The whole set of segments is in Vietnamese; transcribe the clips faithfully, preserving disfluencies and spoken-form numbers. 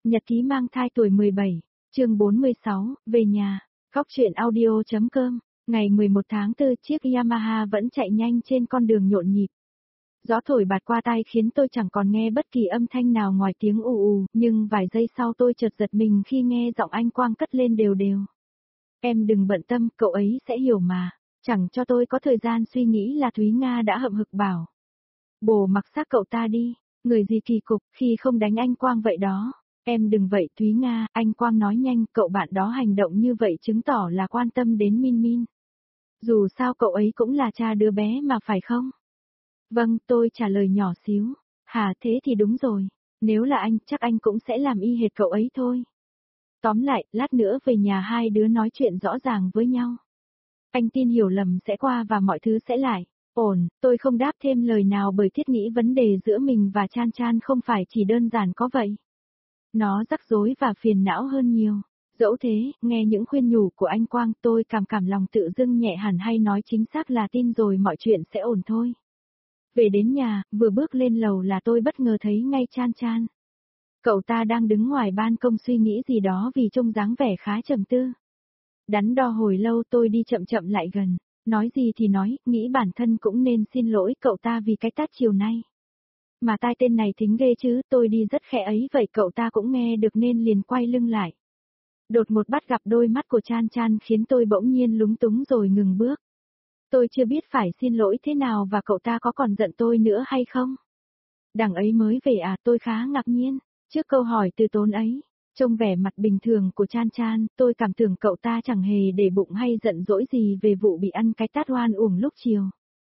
Nhật ký mang thai tuổi mười bảy, chương bốn mươi sáu, về nhà, góc truyện audio.com, ngày mười một tháng tư chiếc Yamaha vẫn chạy nhanh trên con đường nhộn nhịp. Gió thổi bạt qua tai khiến tôi chẳng còn nghe bất kỳ âm thanh nào ngoài tiếng ù ù, nhưng vài giây sau tôi chợt giật mình khi nghe giọng anh Quang cất lên đều đều. Em đừng bận tâm, cậu ấy sẽ hiểu mà, chẳng cho tôi có thời gian suy nghĩ là Thúy Nga đã hậm hực bảo. Bồ mặc xác cậu ta đi, người gì kỳ cục khi không đánh anh Quang vậy đó. Em đừng vậy Thúy Nga, anh Quang nói nhanh, cậu bạn đó hành động như vậy chứng tỏ là quan tâm đến Min Min. Dù sao cậu ấy cũng là cha đứa bé mà phải không? Vâng, tôi trả lời nhỏ xíu. Hả, thế thì đúng rồi. Nếu là anh, chắc anh cũng sẽ làm y hệt cậu ấy thôi. Tóm lại, lát nữa về nhà hai đứa nói chuyện rõ ràng với nhau. Anh tin hiểu lầm sẽ qua và mọi thứ sẽ lại. Ổn, tôi không đáp thêm lời nào bởi thiết nghĩ vấn đề giữa mình và Chan Chan không phải chỉ đơn giản có vậy. Nó rắc rối và phiền não hơn nhiều. Dẫu thế, nghe những khuyên nhủ của anh Quang tôi cảm cảm lòng tự dưng nhẹ hẳn hay nói chính xác là tin rồi mọi chuyện sẽ ổn thôi. Về đến nhà, vừa bước lên lầu là tôi bất ngờ thấy ngay Chan Chan. Cậu ta đang đứng ngoài ban công suy nghĩ gì đó vì trông dáng vẻ khá trầm tư. Đắn đo hồi lâu tôi đi chậm chậm lại gần, nói gì thì nói, nghĩ bản thân cũng nên xin lỗi cậu ta vì cái tát chiều nay. Mà tai tên này thính ghê chứ, tôi đi rất khẽ ấy vậy cậu ta cũng nghe được nên liền quay lưng lại. Đột một bắt gặp đôi mắt của Chan Chan khiến tôi bỗng nhiên lúng túng rồi ngừng bước. Tôi chưa biết phải xin lỗi thế nào và cậu ta có còn giận tôi nữa hay không? Đằng ấy mới về à, tôi khá ngạc nhiên, trước câu hỏi từ tốn ấy. Trông vẻ mặt bình thường của Chan Chan, tôi cảm tưởng cậu ta chẳng hề để bụng hay giận dỗi gì về vụ bị ăn cái tát oan uổng lúc chiều.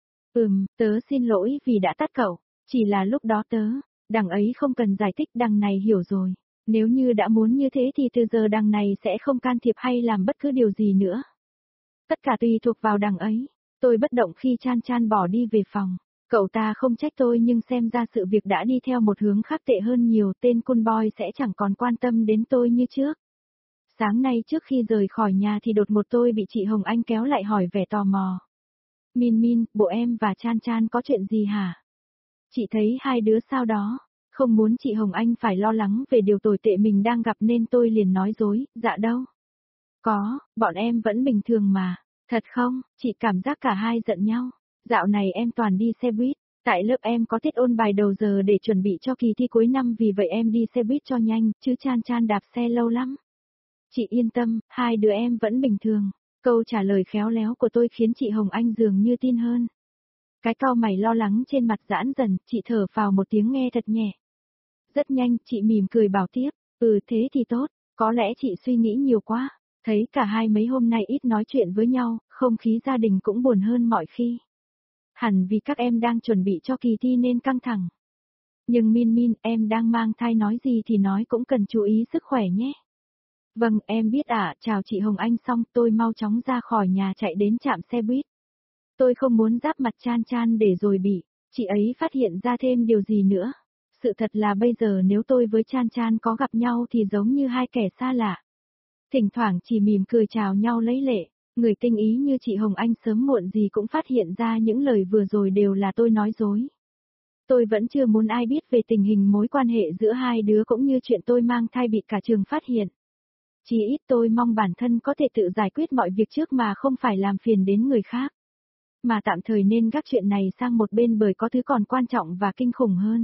Ừm, tớ xin lỗi vì đã tát cậu, chỉ là lúc đó tớ, đằng ấy không cần giải thích, đằng này hiểu rồi. Nếu như đã muốn như thế thì từ giờ đằng này sẽ không can thiệp hay làm bất cứ điều gì nữa. Tất cả tùy thuộc vào đằng ấy. Tôi bất động khi Chan Chan bỏ đi về phòng. Cậu ta không trách tôi nhưng xem ra sự việc đã đi theo một hướng khác tệ hơn nhiều, tên cool boy sẽ chẳng còn quan tâm đến tôi như trước. Sáng nay trước khi rời khỏi nhà thì đột một tôi bị chị Hồng Anh kéo lại hỏi vẻ tò mò. Min Min, bộ em và Chan Chan có chuyện gì hả? Chị thấy hai đứa sao đó, không muốn chị Hồng Anh phải lo lắng về điều tồi tệ mình đang gặp nên tôi liền nói dối, dạ đâu. Có, bọn em vẫn bình thường mà. Thật không, chị cảm giác cả hai giận nhau. Dạo này em toàn đi xe buýt, tại lớp em có tiết ôn bài đầu giờ để chuẩn bị cho kỳ thi cuối năm vì vậy em đi xe buýt cho nhanh, chứ Chan Chan đạp xe lâu lắm. Chị yên tâm, hai đứa em vẫn bình thường. Câu trả lời khéo léo của tôi khiến chị Hồng Anh dường như tin hơn. Cái cau mày lo lắng trên mặt giãn dần, chị thở phào một tiếng nghe thật nhẹ. Rất nhanh, chị mỉm cười bảo tiếp, ừ thế thì tốt, có lẽ chị suy nghĩ nhiều quá. Thấy cả hai mấy hôm nay ít nói chuyện với nhau, không khí gia đình cũng buồn hơn mọi khi. Hẳn vì các em đang chuẩn bị cho kỳ thi nên căng thẳng. Nhưng Min Min, em đang mang thai nói gì thì nói cũng cần chú ý sức khỏe nhé. Vâng, em biết ạ, à, chào chị Hồng Anh xong tôi mau chóng ra khỏi nhà chạy đến trạm xe buýt. Tôi không muốn giáp mặt Chan Chan để rồi bị, chị ấy phát hiện ra thêm điều gì nữa. Sự thật là bây giờ nếu tôi với Chan Chan có gặp nhau thì giống như hai kẻ xa lạ. Thỉnh thoảng chỉ mỉm cười chào nhau lấy lệ, người tinh ý như chị Hồng Anh sớm muộn gì cũng phát hiện ra những lời vừa rồi đều là tôi nói dối. Tôi vẫn chưa muốn ai biết về tình hình mối quan hệ giữa hai đứa cũng như chuyện tôi mang thai bị cả trường phát hiện. Chỉ ít tôi mong bản thân có thể tự giải quyết mọi việc trước mà không phải làm phiền đến người khác. Mà tạm thời nên gác chuyện này sang một bên bởi có thứ còn quan trọng và kinh khủng hơn.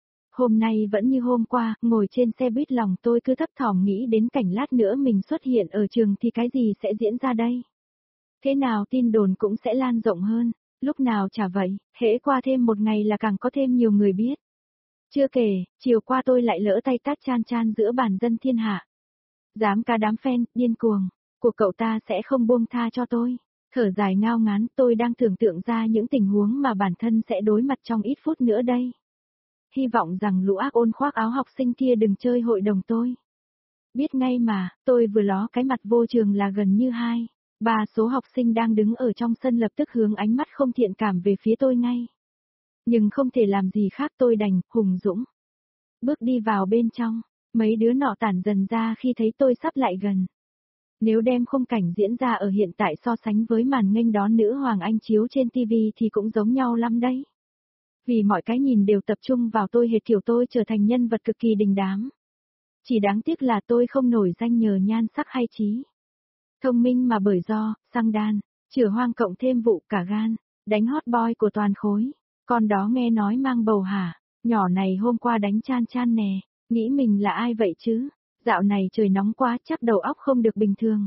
Hôm nay vẫn như hôm qua, ngồi trên xe buýt lòng tôi cứ thấp thỏm nghĩ đến cảnh lát nữa mình xuất hiện ở trường thì cái gì sẽ diễn ra đây. Thế nào tin đồn cũng sẽ lan rộng hơn, lúc nào chả vậy, hễ qua thêm một ngày là càng có thêm nhiều người biết. Chưa kể, chiều qua tôi lại lỡ tay tát Chan Chan giữa bản dân thiên hạ. Dám cả đám fan, điên cuồng, của cậu ta sẽ không buông tha cho tôi. Thở dài ngao ngán tôi đang tưởng tượng ra những tình huống mà bản thân sẽ đối mặt trong ít phút nữa đây. Hy vọng rằng lũ ác ôn khoác áo học sinh kia đừng chơi hội đồng tôi. Biết ngay mà, tôi vừa ló cái mặt vô trường là gần như hai, ba số học sinh đang đứng ở trong sân lập tức hướng ánh mắt không thiện cảm về phía tôi ngay. Nhưng không thể làm gì khác tôi đành, hùng dũng. Bước đi vào bên trong, mấy đứa nọ tản dần ra khi thấy tôi sắp lại gần. Nếu đem khung cảnh diễn ra ở hiện tại so sánh với màn nghênh đón nữ hoàng Anh chiếu trên ti vi thì cũng giống nhau lắm đấy. Vì mọi cái nhìn đều tập trung vào tôi hệt kiểu tôi trở thành nhân vật cực kỳ đình đám. Chỉ đáng tiếc là tôi không nổi danh nhờ nhan sắc hay trí thông minh mà bởi do, xăng đan, chửa hoang cộng thêm vụ cả gan, đánh hot boy của toàn khối. Con đó nghe nói mang bầu hả, nhỏ này hôm qua đánh Chan Chan nè, nghĩ mình là ai vậy chứ, dạo này trời nóng quá chắc đầu óc không được bình thường.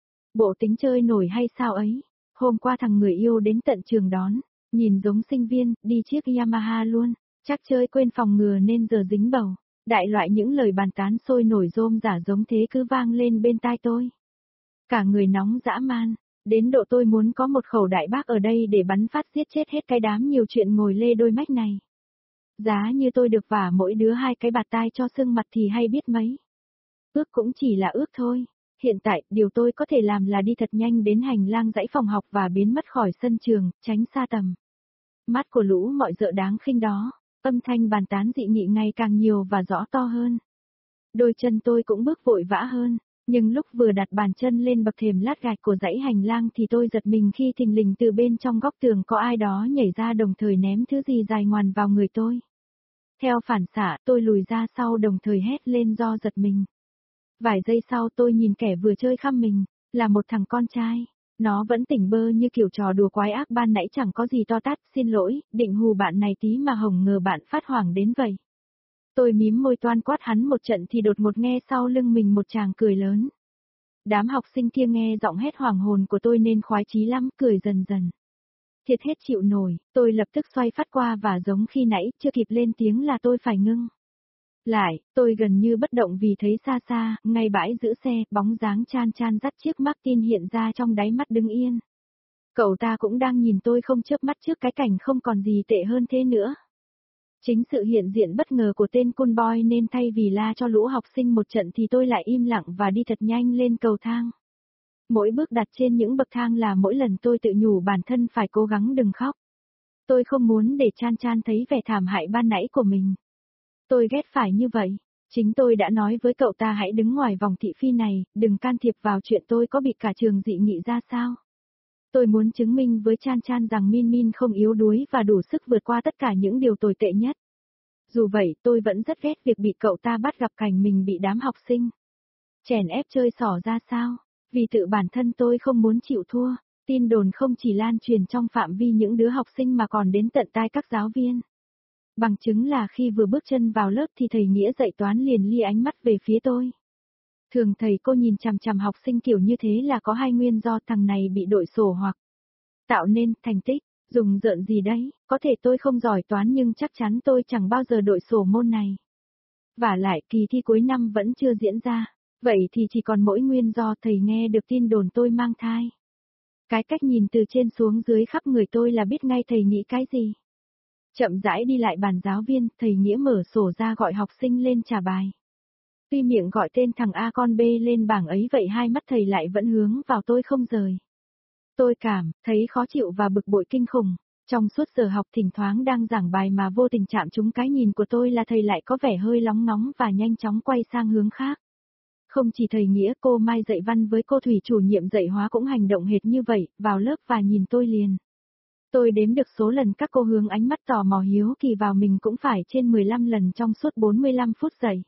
Bộ tính chơi nổi hay sao ấy, hôm qua thằng người yêu đến tận trường đón, nhìn giống sinh viên, đi chiếc Yamaha luôn, chắc chơi quên phòng ngừa nên giờ dính bầu. Đại loại những lời bàn tán sôi nổi rôm rả giống thế cứ vang lên bên tai tôi. Cả người nóng dã man, đến độ tôi muốn có một khẩu đại bác ở đây để bắn phát giết chết hết cái đám nhiều chuyện ngồi lê đôi mách này. Giá như tôi được vả mỗi đứa hai cái bạt tai cho sưng mặt thì hay biết mấy. Ước cũng chỉ là ước thôi. Hiện tại, điều tôi có thể làm là đi thật nhanh đến hành lang dãy phòng học và biến mất khỏi sân trường, tránh xa tầm mắt của lũ mọi dợ đáng khinh đó. Âm thanh bàn tán dị nghị ngày càng nhiều và rõ to hơn. Đôi chân tôi cũng bước vội vã hơn, nhưng lúc vừa đặt bàn chân lên bậc thềm lát gạch của dãy hành lang thì tôi giật mình khi thình lình từ bên trong góc tường có ai đó nhảy ra đồng thời ném thứ gì dài ngoằn vào người tôi. Theo phản xạ tôi lùi ra sau đồng thời hét lên do giật mình. Vài giây sau tôi nhìn kẻ vừa chơi khăm mình, là một thằng con trai. Nó vẫn tỉnh bơ như kiểu trò đùa quái ác ban nãy chẳng có gì to tát, xin lỗi, định hù bạn này tí mà hổng ngờ bạn phát hoảng đến vậy. Tôi mím môi toan quát hắn một trận thì đột ngột nghe sau lưng mình một tràng cười lớn. Đám học sinh kia nghe giọng hét hoảng hồn của tôi nên khoái chí lắm, cười dần dần. Thiệt hết chịu nổi, tôi lập tức xoay phát qua và giống khi nãy, chưa kịp lên tiếng là tôi phải ngưng lại, tôi gần như bất động vì thấy xa xa, ngay bãi giữ xe, bóng dáng Chan Chan dắt chiếc Martin hiện ra trong đáy mắt đứng yên. Cậu ta cũng đang nhìn tôi không chớp mắt trước cái cảnh không còn gì tệ hơn thế nữa. Chính sự hiện diện bất ngờ của tên cool boy nên thay vì la cho lũ học sinh một trận thì tôi lại im lặng và đi thật nhanh lên cầu thang. Mỗi bước đặt trên những bậc thang là mỗi lần tôi tự nhủ bản thân phải cố gắng đừng khóc. Tôi không muốn để Chan Chan thấy vẻ thảm hại ban nãy của mình. Tôi ghét phải như vậy. Chính tôi đã nói với cậu ta hãy đứng ngoài vòng thị phi này, đừng can thiệp vào chuyện tôi có bị cả trường dị nghị ra sao. Tôi muốn chứng minh với Chan Chan rằng Min Min không yếu đuối và đủ sức vượt qua tất cả những điều tồi tệ nhất. Dù vậy, tôi vẫn rất ghét việc bị cậu ta bắt gặp cảnh mình bị đám học sinh chèn ép chơi xỏ ra sao. Vì tự bản thân tôi không muốn chịu thua, tin đồn không chỉ lan truyền trong phạm vi những đứa học sinh mà còn đến tận tai các giáo viên. Bằng chứng là khi vừa bước chân vào lớp thì thầy Nghĩa dạy toán liền lia ánh mắt về phía tôi. Thường thầy cô nhìn chằm chằm học sinh kiểu như thế là có hai nguyên do thằng này bị đội sổ hoặc tạo nên thành tích, dùng giỡn gì đấy, có thể tôi không giỏi toán nhưng chắc chắn tôi chẳng bao giờ đội sổ môn này. Vả lại kỳ thi cuối năm vẫn chưa diễn ra, vậy thì chỉ còn mỗi nguyên do thầy nghe được tin đồn tôi mang thai. Cái cách nhìn từ trên xuống dưới khắp người tôi là biết ngay thầy nghĩ cái gì. Chậm rãi đi lại bàn giáo viên, thầy Nghĩa mở sổ ra gọi học sinh lên trả bài. Tuy miệng gọi tên thằng A con B lên bảng ấy vậy hai mắt thầy lại vẫn hướng vào tôi không rời. Tôi cảm thấy khó chịu và bực bội kinh khủng. Trong suốt giờ học thỉnh thoảng đang giảng bài mà vô tình chạm trúng cái nhìn của tôi là thầy lại có vẻ hơi lóng ngóng và nhanh chóng quay sang hướng khác. Không chỉ thầy Nghĩa, cô Mai dạy văn với cô Thủy chủ nhiệm dạy hóa cũng hành động hệt như vậy, vào lớp và nhìn tôi liền. Tôi đếm được số lần các cô hướng ánh mắt tò mò hiếu kỳ vào mình cũng phải trên mười lăm lần trong suốt bốn mươi lăm phút dạy.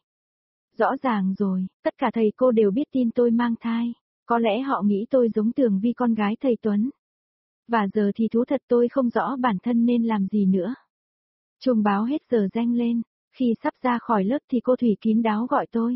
Rõ ràng rồi, tất cả thầy cô đều biết tin tôi mang thai, có lẽ họ nghĩ tôi giống Tường Vi con gái thầy Tuấn. Và giờ thì thú thật tôi không rõ bản thân nên làm gì nữa. Chuông báo hết giờ reng lên, khi sắp ra khỏi lớp thì cô Thủy kín đáo gọi tôi.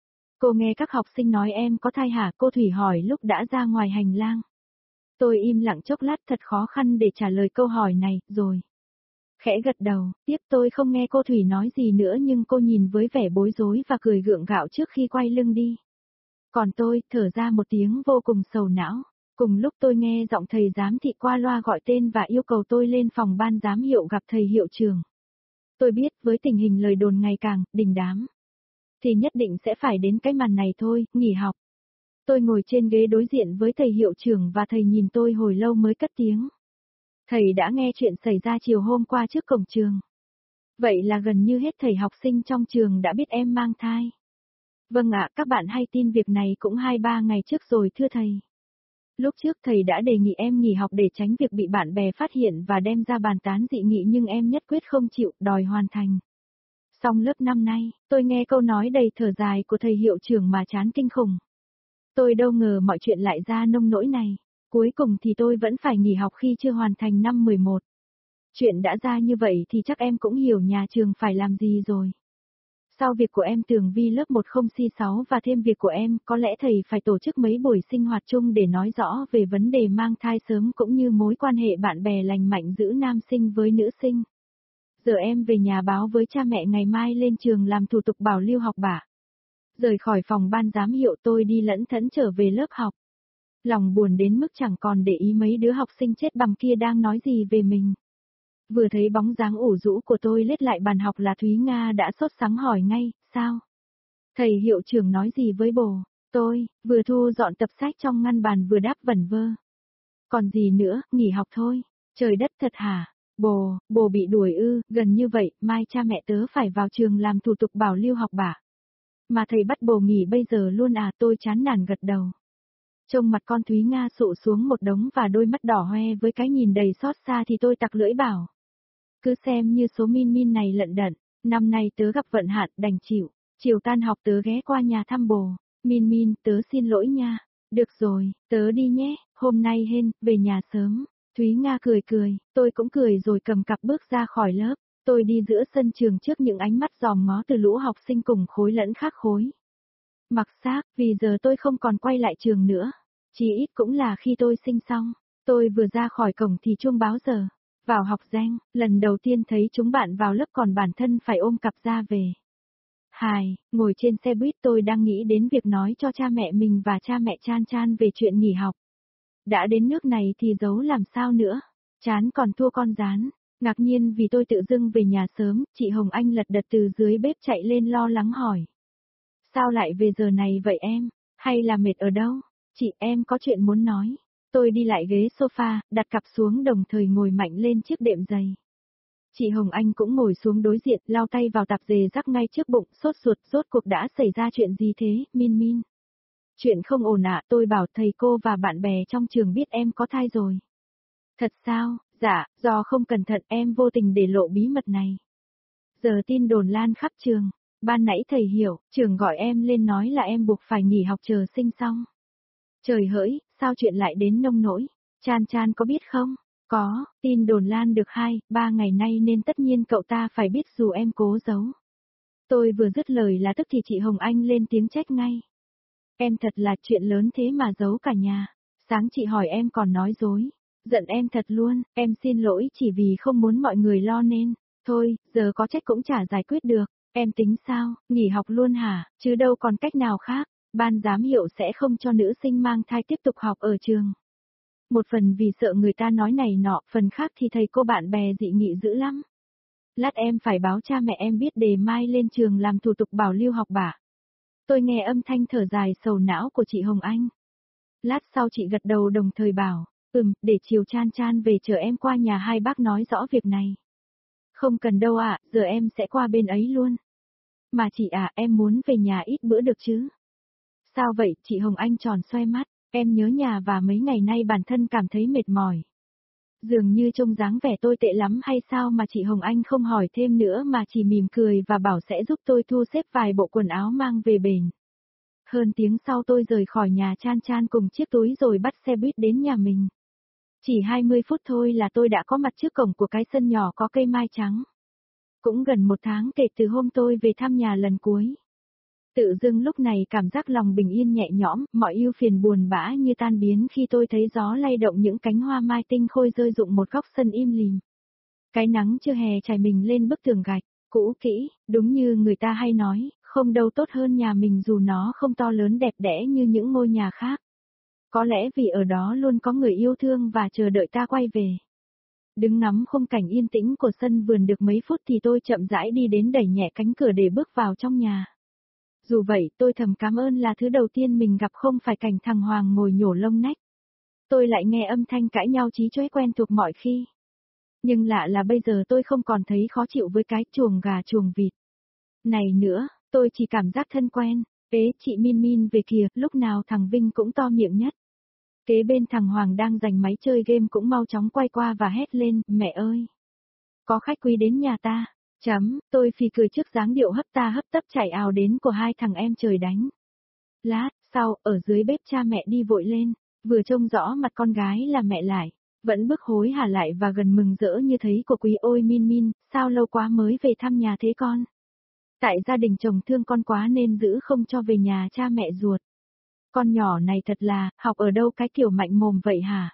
Cô nghe các học sinh nói em có thai hả? Cô Thủy hỏi lúc đã ra ngoài hành lang. Tôi im lặng chốc lát thật khó khăn để trả lời câu hỏi này, rồi. Khẽ gật đầu, tiếp tôi không nghe cô Thủy nói gì nữa nhưng cô nhìn với vẻ bối rối và cười gượng gạo trước khi quay lưng đi. Còn tôi, thở ra một tiếng vô cùng sầu não. Cùng lúc tôi nghe giọng thầy giám thị qua loa gọi tên và yêu cầu tôi lên phòng ban giám hiệu gặp thầy hiệu trưởng. Tôi biết với tình hình lời đồn ngày càng đình đám, thì nhất định sẽ phải đến cái màn này thôi, nghỉ học. Tôi ngồi trên ghế đối diện với thầy hiệu trưởng và thầy nhìn tôi hồi lâu mới cất tiếng. Thầy đã nghe chuyện xảy ra chiều hôm qua trước cổng trường. Vậy là gần như hết thầy học sinh trong trường đã biết em mang thai. Vâng ạ, các bạn hay tin việc này cũng hai ba ngày trước rồi thưa thầy. Lúc trước thầy đã đề nghị em nghỉ học để tránh việc bị bạn bè phát hiện và đem ra bàn tán dị nghị nhưng em nhất quyết không chịu, đòi hoàn thành. Xong lớp năm nay, tôi nghe câu nói đầy thở dài của thầy hiệu trưởng mà chán kinh khủng. Tôi đâu ngờ mọi chuyện lại ra nông nỗi này. Cuối cùng thì tôi vẫn phải nghỉ học khi chưa hoàn thành năm mười một. Chuyện đã ra như vậy thì chắc em cũng hiểu nhà trường phải làm gì rồi. Sau việc của em Tường Vi lớp một không xê sáu và thêm việc của em, có lẽ thầy phải tổ chức mấy buổi sinh hoạt chung để nói rõ về vấn đề mang thai sớm cũng như mối quan hệ bạn bè lành mạnh giữa nam sinh với nữ sinh. Giờ em về nhà báo với cha mẹ ngày mai lên trường làm thủ tục bảo lưu học bạ. Rời khỏi phòng ban giám hiệu tôi đi lẫn thẫn trở về lớp học. Lòng buồn đến mức chẳng còn để ý mấy đứa học sinh chết bằm kia đang nói gì về mình. Vừa thấy bóng dáng ủ rũ của tôi lết lại bàn học là Thúy Nga đã sốt sắng hỏi ngay, sao? Thầy hiệu trưởng nói gì với bồ? Tôi, vừa thu dọn tập sách trong ngăn bàn vừa đáp vẩn vơ. Còn gì nữa, nghỉ học thôi. Trời đất thật hả? Bồ, bồ bị đuổi ư, gần như vậy, mai cha mẹ tớ phải vào trường làm thủ tục bảo lưu học bạ. Mà thầy bắt bồ nghỉ bây giờ luôn à, tôi chán nản gật đầu. Trông mặt con Thúy Nga sụ xuống một đống và đôi mắt đỏ hoe với cái nhìn đầy xót xa thì tôi tặc lưỡi bảo. Cứ xem như số min min này lận đận, năm nay tớ gặp vận hạn đành chịu, chiều tan học tớ ghé qua nhà thăm bồ, min min tớ xin lỗi nha, được rồi, tớ đi nhé, hôm nay hên, về nhà sớm, Thúy Nga cười cười, tôi cũng cười rồi cầm cặp bước ra khỏi lớp, tôi đi giữa sân trường trước những ánh mắt dòm ngó từ lũ học sinh cùng khối lẫn khác khối. Mặc xác, vì giờ tôi không còn quay lại trường nữa, chỉ ít cũng là khi tôi sinh xong, tôi vừa ra khỏi cổng thì chuông báo giờ. Vào học danh, lần đầu tiên thấy chúng bạn vào lớp còn bản thân phải ôm cặp ra về. Hài, ngồi trên xe buýt tôi đang nghĩ đến việc nói cho cha mẹ mình và cha mẹ Chan Chan về chuyện nghỉ học. Đã đến nước này thì giấu làm sao nữa, chán còn thua con rán. Ngạc nhiên vì tôi tự dưng về nhà sớm, chị Hồng Anh lật đật từ dưới bếp chạy lên lo lắng hỏi. Sao lại về giờ này vậy em, hay là mệt ở đâu? Chị em có chuyện muốn nói. Tôi đi lại ghế sofa, đặt cặp xuống đồng thời ngồi mạnh lên chiếc đệm giày. Chị Hồng Anh cũng ngồi xuống đối diện, lau tay vào tạp dề rắc ngay trước bụng, sốt ruột, rốt cuộc đã xảy ra chuyện gì thế, Min Min? Chuyện không ổn ạ, tôi bảo thầy cô và bạn bè trong trường biết em có thai rồi. Thật sao? Dạ, do không cẩn thận em vô tình để lộ bí mật này. Giờ tin đồn lan khắp trường, ban nãy thầy hiểu, trường gọi em lên nói là em buộc phải nghỉ học chờ sinh xong. Trời hỡi, sao chuyện lại đến nông nỗi? Chan Chan có biết không? Có, tin đồn lan được hai, ba ngày nay nên tất nhiên cậu ta phải biết dù em cố giấu. Tôi vừa dứt lời là tức thì chị Hồng Anh lên tiếng trách ngay. Em thật là chuyện lớn thế mà giấu cả nhà. Sáng chị hỏi em còn nói dối. Giận em thật luôn, em xin lỗi chỉ vì không muốn mọi người lo nên. Thôi, giờ có trách cũng chả giải quyết được. Em tính sao, nghỉ học luôn hả, chứ đâu còn cách nào khác. Ban giám hiệu sẽ không cho nữ sinh mang thai tiếp tục học ở trường. Một phần vì sợ người ta nói này nọ, phần khác thì thầy cô bạn bè dị nghị dữ lắm. Lát em phải báo cha mẹ em biết để mai lên trường làm thủ tục bảo lưu học bạ. Tôi nghe âm thanh thở dài sầu não của chị Hồng Anh. Lát sau chị gật đầu đồng thời bảo, ừm, để chiều Chan Chan về chờ em qua nhà hai bác nói rõ việc này. Không cần đâu ạ, giờ em sẽ qua bên ấy luôn. Mà chị à, em muốn về nhà ít bữa được chứ? Sao vậy, chị Hồng Anh tròn xoe mắt, em nhớ nhà và mấy ngày nay bản thân cảm thấy mệt mỏi. Dường như trông dáng vẻ tôi tệ lắm hay sao mà chị Hồng Anh không hỏi thêm nữa mà chỉ mỉm cười và bảo sẽ giúp tôi thu xếp vài bộ quần áo mang về bển. Hơn tiếng sau tôi rời khỏi nhà Chan Chan cùng chiếc túi rồi bắt xe buýt đến nhà mình. Chỉ hai mươi phút thôi là tôi đã có mặt trước cổng của cái sân nhỏ có cây mai trắng. Cũng gần một tháng kể từ hôm tôi về thăm nhà lần cuối. Tự dưng lúc này cảm giác lòng bình yên nhẹ nhõm, mọi ưu phiền buồn bã như tan biến khi tôi thấy gió lay động những cánh hoa mai tinh khôi rơi rụng một góc sân im lìm. Cái nắng chưa hè trải mình lên bức tường gạch, cũ kỹ, đúng như người ta hay nói, không đâu tốt hơn nhà mình dù nó không to lớn đẹp đẽ như những ngôi nhà khác. Có lẽ vì ở đó luôn có người yêu thương và chờ đợi ta quay về. Đứng ngắm khung cảnh yên tĩnh của sân vườn được mấy phút thì tôi chậm rãi đi đến đẩy nhẹ cánh cửa để bước vào trong nhà. Dù vậy, tôi thầm cảm ơn là thứ đầu tiên mình gặp không phải cảnh thằng Hoàng ngồi nhổ lông nách. Tôi lại nghe âm thanh cãi nhau chí chóe quen thuộc mọi khi. Nhưng lạ là bây giờ tôi không còn thấy khó chịu với cái chuồng gà chuồng vịt. Này nữa, tôi chỉ cảm giác thân quen. Ế, chị Min Min về kìa, lúc nào thằng Vinh cũng to miệng nhất. Kế bên thằng Hoàng đang giành máy chơi game cũng mau chóng quay qua và hét lên, mẹ ơi! Có khách quý đến nhà ta. Chấm, tôi phì cười trước dáng điệu hấp ta hấp tấp chạy ào đến của hai thằng em trời đánh. Lát sau, ở dưới bếp cha mẹ đi vội lên, vừa trông rõ mặt con gái là mẹ lại, vẫn bước hối hả lại và gần mừng rỡ như thấy của quý. Ôi Min Min, sao lâu quá mới về thăm nhà thế con? Tại gia đình chồng thương con quá nên giữ không cho về nhà cha mẹ ruột. Con nhỏ này thật là, học ở đâu cái kiểu mạnh mồm vậy hả?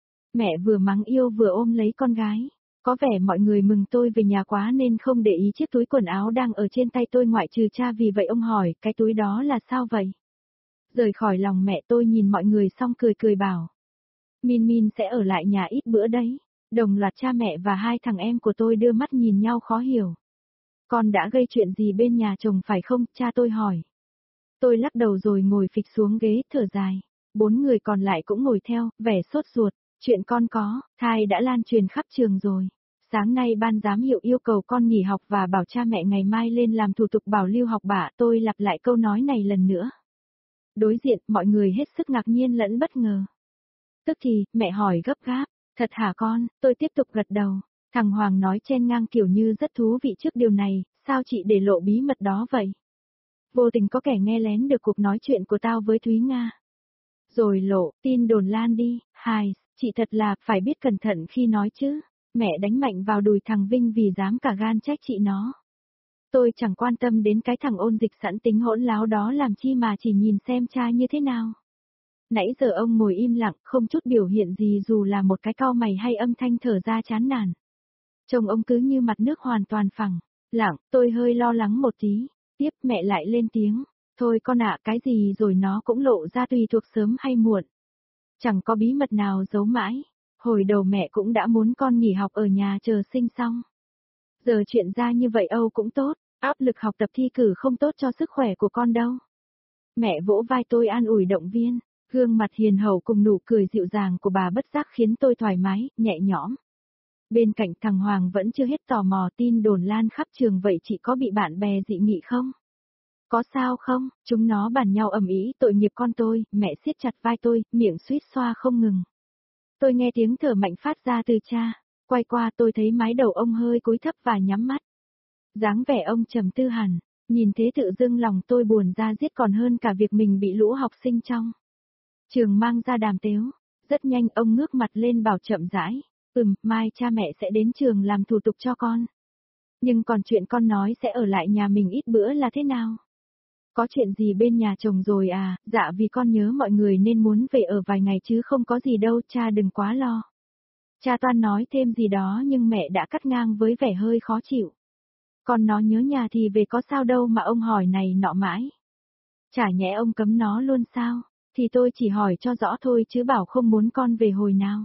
Mẹ vừa mắng yêu vừa ôm lấy con gái. Có vẻ mọi người mừng tôi về nhà quá nên không để ý chiếc túi quần áo đang ở trên tay tôi ngoại trừ cha, vì vậy ông hỏi, cái túi đó là sao vậy? Rời khỏi lòng mẹ, tôi nhìn mọi người xong cười cười bảo. Min Min sẽ ở lại nhà ít bữa đấy. Đồng loạt cha mẹ và hai thằng em của tôi đưa mắt nhìn nhau khó hiểu. Con đã gây chuyện gì bên nhà chồng phải không, cha tôi hỏi. Tôi lắc đầu rồi ngồi phịch xuống ghế, thở dài. Bốn người còn lại cũng ngồi theo, vẻ sốt ruột. Chuyện con có, thai đã lan truyền khắp trường rồi. Sáng nay ban giám hiệu yêu cầu con nghỉ học và bảo cha mẹ ngày mai lên làm thủ tục bảo lưu học bạ. Tôi lặp lại câu nói này lần nữa. Đối diện, mọi người hết sức ngạc nhiên lẫn bất ngờ. Tức thì, mẹ hỏi gấp gáp. Thật hả con? Tôi tiếp tục gật đầu. Thằng Hoàng nói chen ngang kiểu như rất thú vị trước điều này. Sao chị để lộ bí mật đó vậy? Vô tình có kẻ nghe lén được cuộc nói chuyện của tao với Thúy Nga. Rồi lộ, tin đồn lan đi. Hài, chị thật là phải biết cẩn thận khi nói chứ. Mẹ đánh mạnh vào đùi thằng Vinh vì dám cả gan trách chị nó. Tôi chẳng quan tâm đến cái thằng ôn dịch sẵn tính hỗn láo đó làm chi mà chỉ nhìn xem cha như thế nào. Nãy giờ ông ngồi im lặng, không chút biểu hiện gì dù là một cái cau mày hay âm thanh thở ra chán nản. Trông ông cứ như mặt nước hoàn toàn phẳng. Lặng, tôi hơi lo lắng một tí. Tiếp mẹ lại lên tiếng. Thôi con ạ, cái gì rồi nó cũng lộ ra tùy thuộc sớm hay muộn. Chẳng có bí mật nào giấu mãi. Hồi đầu mẹ cũng đã muốn con nghỉ học ở nhà chờ sinh xong. Giờ chuyện ra như vậy Âu cũng tốt, áp lực học tập thi cử không tốt cho sức khỏe của con đâu. Mẹ vỗ vai tôi an ủi động viên, gương mặt hiền hậu cùng nụ cười dịu dàng của bà bất giác khiến tôi thoải mái, nhẹ nhõm. Bên cạnh thằng Hoàng vẫn chưa hết tò mò, tin đồn lan khắp trường vậy chị có bị bạn bè dị nghị không? Có sao không? Chúng nó bàn nhau ầm ĩ tội nghiệp con tôi, mẹ siết chặt vai tôi, miệng suýt xoa không ngừng. Tôi nghe tiếng thở mạnh phát ra từ cha, quay qua tôi thấy mái đầu ông hơi cúi thấp và nhắm mắt. Dáng vẻ ông trầm tư hẳn, nhìn thế tự dưng lòng tôi buồn ra giết còn hơn cả việc mình bị lũ học sinh trong trường mang ra đàm tếu. Rất nhanh ông ngước mặt lên bảo chậm rãi, ừm, mai cha mẹ sẽ đến trường làm thủ tục cho con. Nhưng còn chuyện con nói sẽ ở lại nhà mình ít bữa là thế nào? Có chuyện gì bên nhà chồng rồi à? Dạ vì con nhớ mọi người nên muốn về ở vài ngày chứ không có gì đâu, cha đừng quá lo. Cha toan nói thêm gì đó nhưng mẹ đã cắt ngang với vẻ hơi khó chịu. Con nó nhớ nhà thì về có sao đâu mà ông hỏi này nọ mãi. Chả nhẽ ông cấm nó luôn sao? Thì tôi chỉ hỏi cho rõ thôi chứ bảo không muốn con về hồi nào.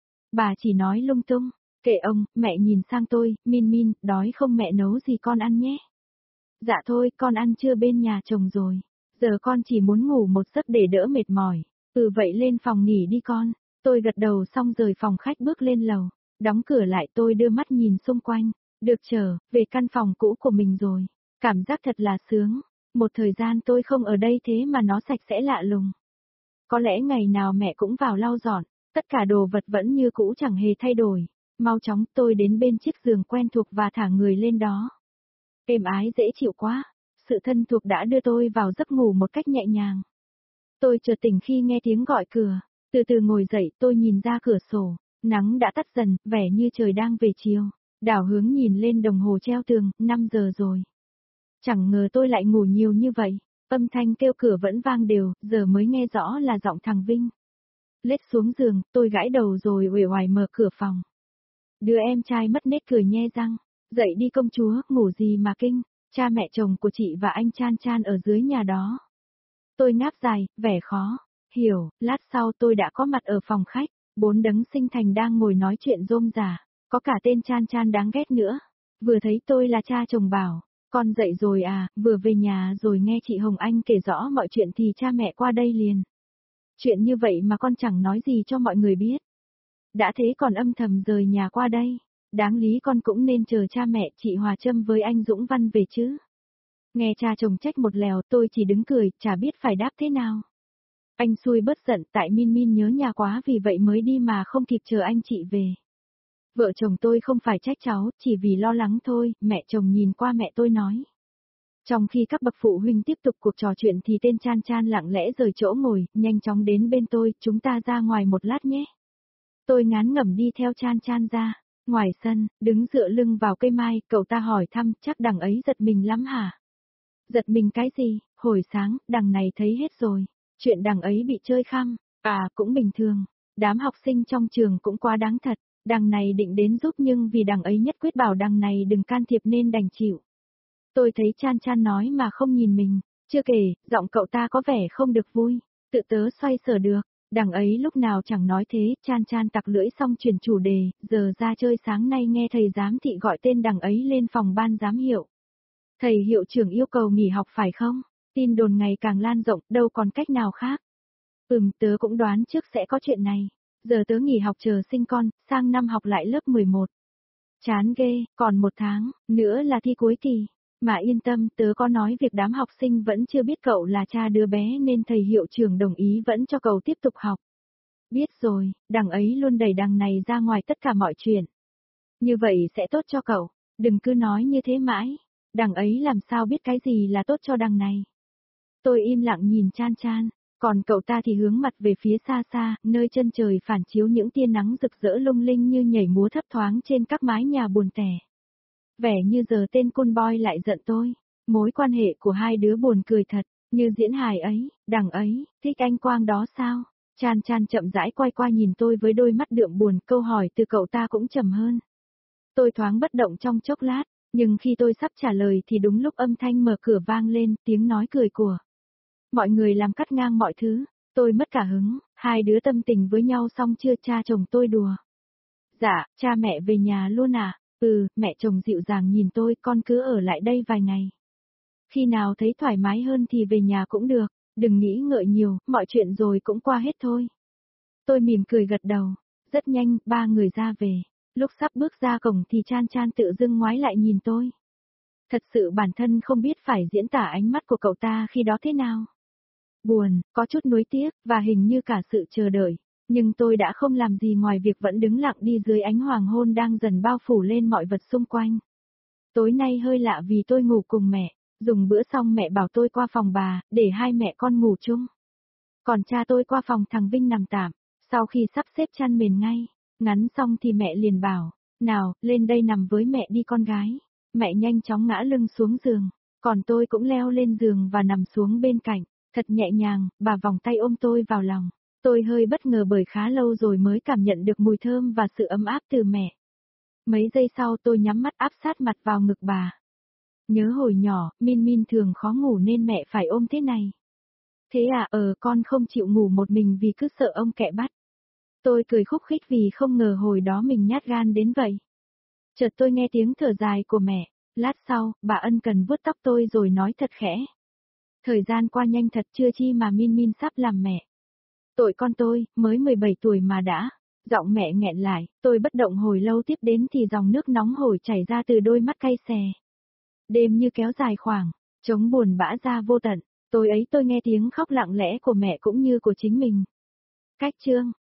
Bà chỉ nói lung tung. Kệ ông, mẹ nhìn sang tôi, Min Min, đói không mẹ nấu gì con ăn nhé. Dạ thôi, con ăn trưa bên nhà chồng rồi. Giờ con chỉ muốn ngủ một giấc để đỡ mệt mỏi. Ừ vậy lên phòng nghỉ đi con. Tôi gật đầu xong rời phòng khách bước lên lầu. Đóng cửa lại tôi đưa mắt nhìn xung quanh. Được trở, về căn phòng cũ của mình rồi. Cảm giác thật là sướng. Một thời gian tôi không ở đây thế mà nó sạch sẽ lạ lùng. Có lẽ ngày nào mẹ cũng vào lau dọn. Tất cả đồ vật vẫn như cũ chẳng hề thay đổi. Mau chóng tôi đến bên chiếc giường quen thuộc và thả người lên đó. Êm ái dễ chịu quá. Sự thân thuộc đã đưa tôi vào giấc ngủ một cách nhẹ nhàng. Tôi chợt tỉnh khi nghe tiếng gọi cửa. Từ từ ngồi dậy tôi nhìn ra cửa sổ. Nắng đã tắt dần, vẻ như trời đang về chiều. Đảo hướng nhìn lên đồng hồ treo tường, năm giờ rồi. Chẳng ngờ tôi lại ngủ nhiều như vậy. Âm thanh kêu cửa vẫn vang đều, giờ mới nghe rõ là giọng thằng Vinh. Lết xuống giường, tôi gãi đầu rồi uể oải mở cửa phòng. Đứa em trai mất nét cười nhe răng. Dậy đi công chúa, ngủ gì mà kinh, cha mẹ chồng của chị và anh Chan Chan ở dưới nhà đó. Tôi ngáp dài, vẻ khó, hiểu, lát sau tôi đã có mặt ở phòng khách, bốn đấng sinh thành đang ngồi nói chuyện rôm rả, có cả tên Chan Chan đáng ghét nữa. Vừa thấy tôi là cha chồng bảo, con dậy rồi à, vừa về nhà rồi nghe chị Hồng Anh kể rõ mọi chuyện thì cha mẹ qua đây liền. Chuyện như vậy mà con chẳng nói gì cho mọi người biết. Đã thế còn âm thầm rời nhà qua đây. Đáng lý con cũng nên chờ cha mẹ chị Hòa Trâm với anh Dũng Văn về chứ. Nghe cha chồng trách một lèo tôi chỉ đứng cười, chả biết phải đáp thế nào. Anh xui bất giận tại Min Min nhớ nhà quá vì vậy mới đi mà không kịp chờ anh chị về. Vợ chồng tôi không phải trách cháu, chỉ vì lo lắng thôi, mẹ chồng nhìn qua mẹ tôi nói. Trong khi các bậc phụ huynh tiếp tục cuộc trò chuyện thì tên Chan Chan lặng lẽ rời chỗ ngồi, nhanh chóng đến bên tôi, chúng ta ra ngoài một lát nhé. Tôi ngán ngẩm đi theo Chan Chan ra. Ngoài sân, đứng dựa lưng vào cây mai, cậu ta hỏi thăm, chắc đằng ấy giật mình lắm hả? Giật mình cái gì? Hồi sáng, đằng này thấy hết rồi. Chuyện đằng ấy bị chơi khăm. À, cũng bình thường. Đám học sinh trong trường cũng quá đáng thật. Đằng này định đến giúp nhưng vì đằng ấy nhất quyết bảo đằng này đừng can thiệp nên đành chịu. Tôi thấy Chan Chan nói mà không nhìn mình. Chưa kể, giọng cậu ta có vẻ không được vui. Tự tớ xoay sở được. Đằng ấy lúc nào chẳng nói thế, Chan Chan tặc lưỡi xong chuyển chủ đề, giờ ra chơi sáng nay nghe thầy giám thị gọi tên đằng ấy lên phòng ban giám hiệu. Thầy hiệu trưởng yêu cầu nghỉ học phải không? Tin đồn ngày càng lan rộng, đâu còn cách nào khác. Ừm, tớ cũng đoán trước sẽ có chuyện này. Giờ tớ nghỉ học chờ sinh con, sang năm học lại lớp mười một. Chán ghê, còn một tháng, nữa là thi cuối kỳ. Mà yên tâm, tớ có nói việc đám học sinh vẫn chưa biết cậu là cha đứa bé nên thầy hiệu trưởng đồng ý vẫn cho cậu tiếp tục học. Biết rồi, đằng ấy luôn đẩy đằng này ra ngoài tất cả mọi chuyện. Như vậy sẽ tốt cho cậu, đừng cứ nói như thế mãi. Đằng ấy làm sao biết cái gì là tốt cho đằng này. Tôi im lặng nhìn Chan Chan, còn cậu ta thì hướng mặt về phía xa xa, nơi chân trời phản chiếu những tia nắng rực rỡ lung linh như nhảy múa thấp thoáng trên các mái nhà buồn tẻ. Vẻ như giờ tên côn boy lại giận tôi. Mối quan hệ của hai đứa buồn cười thật, như diễn hài ấy, đằng ấy, thích anh Quang đó sao? Chan Chan chậm rãi quay qua nhìn tôi với đôi mắt đượm buồn, câu hỏi từ cậu ta cũng trầm hơn. Tôi thoáng bất động trong chốc lát, nhưng khi tôi sắp trả lời thì đúng lúc âm thanh mở cửa vang lên, tiếng nói cười của mọi người làm cắt ngang mọi thứ. Tôi mất cả hứng, hai đứa tâm tình với nhau xong chưa, cha chồng tôi đùa. Dạ, cha mẹ về nhà luôn à? Ừ, mẹ chồng dịu dàng nhìn tôi, con cứ ở lại đây vài ngày. Khi nào thấy thoải mái hơn thì về nhà cũng được, đừng nghĩ ngợi nhiều, mọi chuyện rồi cũng qua hết thôi. Tôi mỉm cười gật đầu, rất nhanh, ba người ra về. Lúc sắp bước ra cổng thì Chan Chan tự dưng ngoái lại nhìn tôi. Thật sự bản thân không biết phải diễn tả ánh mắt của cậu ta khi đó thế nào. Buồn, có chút nuối tiếc, và hình như cả sự chờ đợi. Nhưng tôi đã không làm gì ngoài việc vẫn đứng lặng đi dưới ánh hoàng hôn đang dần bao phủ lên mọi vật xung quanh. Tối nay hơi lạ vì tôi ngủ cùng mẹ, dùng bữa xong mẹ bảo tôi qua phòng bà, để hai mẹ con ngủ chung. Còn cha tôi qua phòng thằng Vinh nằm tạm, sau khi sắp xếp chăn mền ngay, ngắn xong thì mẹ liền bảo, nào, lên đây nằm với mẹ đi con gái. Mẹ nhanh chóng ngã lưng xuống giường, còn tôi cũng leo lên giường và nằm xuống bên cạnh, thật nhẹ nhàng, bà vòng tay ôm tôi vào lòng. Tôi hơi bất ngờ bởi khá lâu rồi mới cảm nhận được mùi thơm và sự ấm áp từ mẹ. Mấy giây sau tôi nhắm mắt áp sát mặt vào ngực bà. Nhớ hồi nhỏ, Min Min thường khó ngủ nên mẹ phải ôm thế này. Thế à, ờ con không chịu ngủ một mình vì cứ sợ ông kẹ bắt. Tôi cười khúc khích vì không ngờ hồi đó mình nhát gan đến vậy. Chợt tôi nghe tiếng thở dài của mẹ, lát sau, bà ân cần vuốt tóc tôi rồi nói thật khẽ. Thời gian qua nhanh thật, chưa chi mà Min Min sắp làm mẹ. Tội con tôi, mới mười bảy tuổi mà đã. Giọng mẹ nghẹn lại, tôi bất động hồi lâu, tiếp đến thì dòng nước nóng hổi chảy ra từ đôi mắt cay xè. Đêm như kéo dài khoảng, trống buồn bã ra vô tận. Tối ấy tôi nghe tiếng khóc lặng lẽ của mẹ cũng như của chính mình. Cách chương